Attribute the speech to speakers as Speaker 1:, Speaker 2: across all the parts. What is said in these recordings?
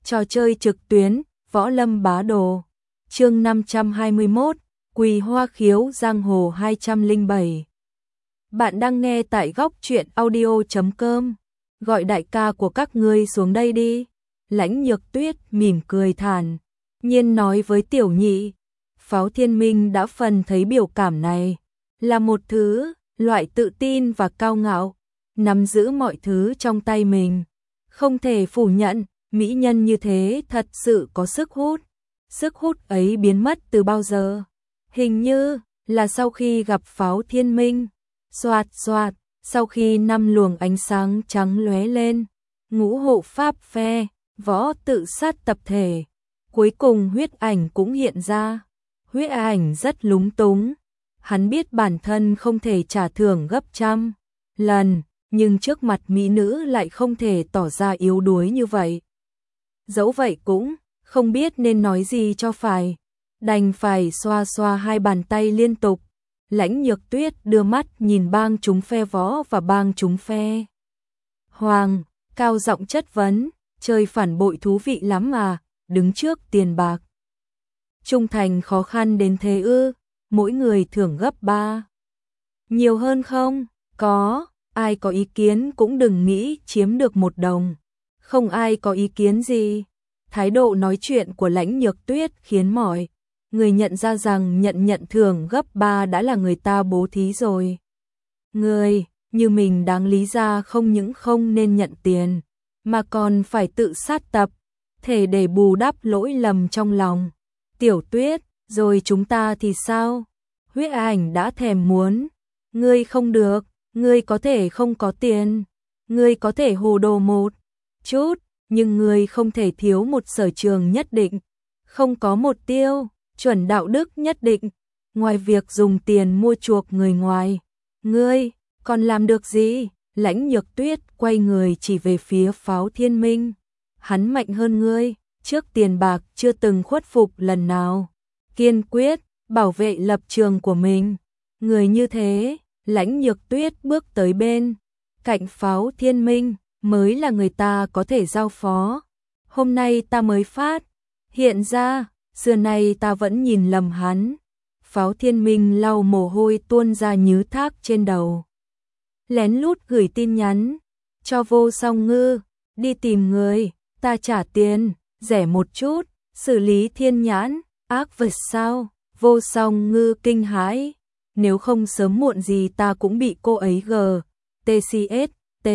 Speaker 1: Trò chơi trực tuyến, Võ Lâm Bá Đồ. Chương 521, Quỳ Hoa Khiếu Giang Hồ 207. Bạn đang nghe tại góc truyện audio.com. Gọi đại ca của các ngươi xuống đây đi. Lãnh Nhược Tuyết mỉm cười thản nhiên nói với Tiểu Nhị. Pháo Thiên Minh đã phần thấy biểu cảm này là một thứ, loại tự tin và cao ngạo, nắm giữ mọi thứ trong tay mình. Không thể phủ nhận, mỹ nhân như thế thật sự có sức hút. Sức hút ấy biến mất từ bao giờ? Hình như là sau khi gặp Pháo Thiên Minh. Xoạt xoạt, sau khi 5 luồng ánh sáng trắng lóe lên, ngũ hộ pháp phe, võ tự sát tập thể. Cuối cùng huyết ảnh cũng hiện ra. Huyết ảnh rất lúng túng. Hắn biết bản thân không thể trả thưởng gấp trăm lần, nhưng trước mặt mỹ nữ lại không thể tỏ ra yếu đuối như vậy. Dẫu vậy cũng không biết nên nói gì cho phải, đành phải xoa xoa hai bàn tay liên tục. Lãnh Nhược Tuyết đưa mắt nhìn bang chúng phe võ và bang chúng phe hoàng, cao giọng chất vấn, chơi phản bội thú vị lắm mà, đứng trước tiền bạc trung thành khó khăn đến thế ư? Mỗi người thưởng gấp 3. Nhiều hơn không? Có, ai có ý kiến cũng đừng nghĩ chiếm được 1 đồng. Không ai có ý kiến gì. Thái độ nói chuyện của Lãnh Nhược Tuyết khiến mọi người nhận ra rằng nhận thưởng gấp 3 đã là người ta bố thí rồi. Người như mình đáng lý ra không những không nên nhận tiền, mà còn phải tự sát tập, thể để bù đắp lỗi lầm trong lòng. Tiểu Tuyết, rồi chúng ta thì sao? Huyết ảnh đã thèm muốn. Ngươi không được, ngươi có thể không có tiền, ngươi có thể hồ đồ một chút, nhưng ngươi không thể thiếu một sở trường nhất định, không có một tiêu chuẩn đạo đức nhất định. Ngoài việc dùng tiền mua chuộc người ngoài, ngươi còn làm được gì? Lãnh Nhược Tuyết quay người chỉ về phía Pháo Thiên Minh. Hắn mạnh hơn ngươi, trước tiền bạc chưa từng khuất phục lần nào, kiên quyết bảo vệ lập trường của mình. Người như thế, Lãnh Nhược Tuyết bước tới bên cạnh Pháo Thiên Minh mới là người ta có thể giao phó. Hôm nay ta mới phát hiện ra, xưa nay ta vẫn nhìn lầm hắn. Pháo Thiên Minh lau mồ hôi tuôn ra như thác trên đầu. Lén lút gửi tin nhắn cho Vô Song Ngư, đi tìm người, ta trả tiền, rẻ một chút, xử lý thiên nhãn, ác vật sao? Vô Song Ngư kinh hãi, nếu không sớm muộn gì ta cũng bị cô ấy TCST.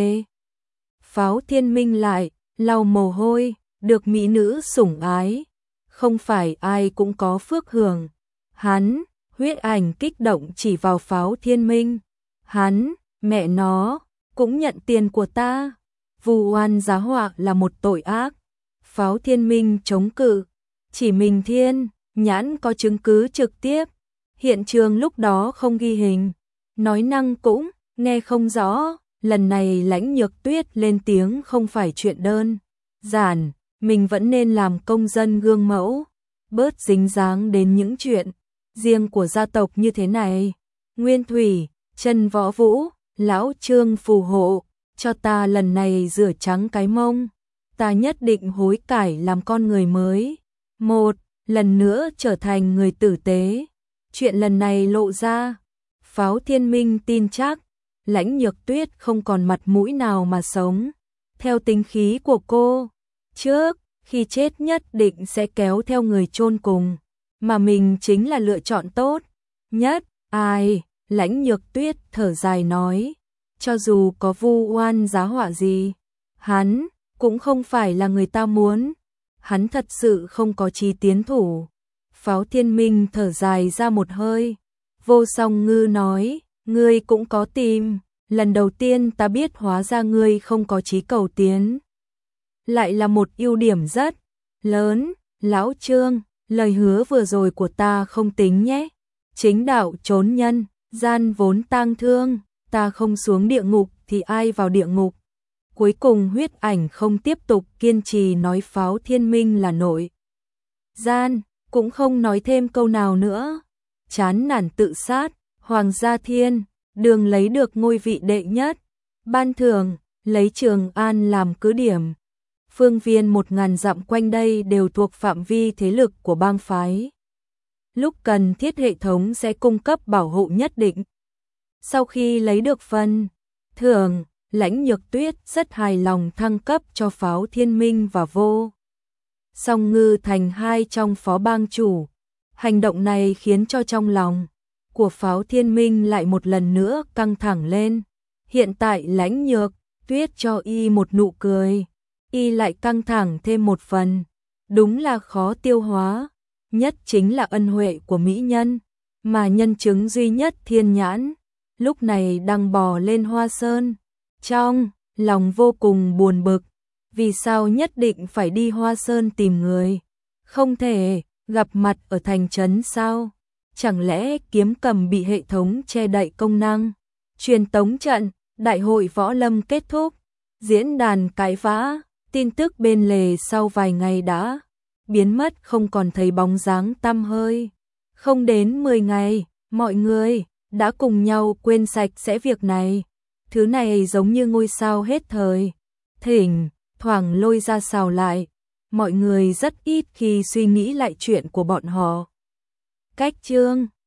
Speaker 1: Pháo Thiên Minh lại lau mồ hôi, được mỹ nữ sủng ái, không phải ai cũng có phước hưởng. Hắn, huyết ảnh kích động chỉ vào Pháo Thiên Minh. Hắn, mẹ nó, cũng nhận tiền của ta. Vu oan giá họa là một tội ác. Pháo Thiên Minh chống cự, chỉ mình thiên nhãn có chứng cứ trực tiếp. Hiện trường lúc đó không ghi hình, nói năng cũng nghe không rõ. Lần này Lãnh Nhược Tuyết lên tiếng không phải chuyện đơn giản, mình vẫn nên làm công dân gương mẫu, bớt dính dáng đến những chuyện riêng của gia tộc như thế này. Nguyên Thủy, Trần Võ Vũ, lão Trương phù hộ cho ta lần này rửa trắng cái mông, ta nhất định hối cải làm con người mới, một lần nữa trở thành người tử tế. Chuyện lần này lộ ra, Pháo Thiên Minh tin chắc Lãnh Nhược Tuyết không còn mặt mũi nào mà sống. Theo tính khí của cô, trước khi chết nhất định sẽ kéo theo người chôn cùng, mà mình chính là lựa chọn tốt nhất. Ai? Lãnh Nhược Tuyết thở dài nói, cho dù có vu oan giá họa gì, hắn cũng không phải là người ta muốn. Hắn thật sự không có chí tiến thủ. Pháo Thiên Minh thở dài ra một hơi. Vô Song Ngư nói, ngươi cũng có tìm. Lần đầu tiên ta biết hóa ra ngươi không có chí cầu tiến. Lại là một ưu điểm rất lớn. Lão Trương, lời hứa vừa rồi của ta không tính nhé. Chính đạo trốn nhân, gian vốn tang thương. Ta không xuống địa ngục thì ai vào địa ngục? Cuối cùng huyết ảnh không tiếp tục kiên trì nói Pháo Thiên Minh là nội gian, cũng không nói thêm câu nào nữa. Chán nản tự sát, Hoàng Gia Thiên, đường lấy được ngôi vị đệ nhất. Ban thưởng, lấy Trường An làm cứ điểm. phương viên 1000 dặm quanh đây đều thuộc phạm vi thế lực của bang phái. Lúc cần thiết hệ thống sẽ cung cấp bảo hộ nhất định. Sau khi lấy được phần thưởng, Lãnh Nhược Tuyết rất hài lòng thăng cấp cho Pháo Thiên Minh và Vô Song Ngư thành 2 trong phó bang chủ. Hành động này khiến cho trong lòng của Pháo Thiên Minh lại một lần nữa căng thẳng lên. Hiện tại Lãnh Nhược Tuyết cho y một nụ cười, y lại căng thẳng thêm một phần. Đúng là khó tiêu hóa, nhất chính là ân huệ của mỹ nhân, mà nhân chứng duy nhất Thiên Nhãn lúc này đang bò lên Hoa Sơn. Trong lòng vô cùng buồn bực, vì sao nhất định phải đi Hoa Sơn tìm người? Không thể gặp mặt ở thành trấn sao? Chẳng lẽ kiếm cầm bị hệ thống che đậy công năng? Truyền tống trận, đại hội võ lâm kết thúc, diễn đàn cãi vã, tin tức bên lề sau vài ngày đã biến mất không còn thấy bóng dáng tăm hơi. Không đến 10 ngày, mọi người đã cùng nhau quên sạch sẽ việc này. Thứ này giống như ngôi sao hết thời, thỉnh thoảng lôi ra xào lại. Mọi người rất ít khi suy nghĩ lại chuyện của bọn họ. Cách chương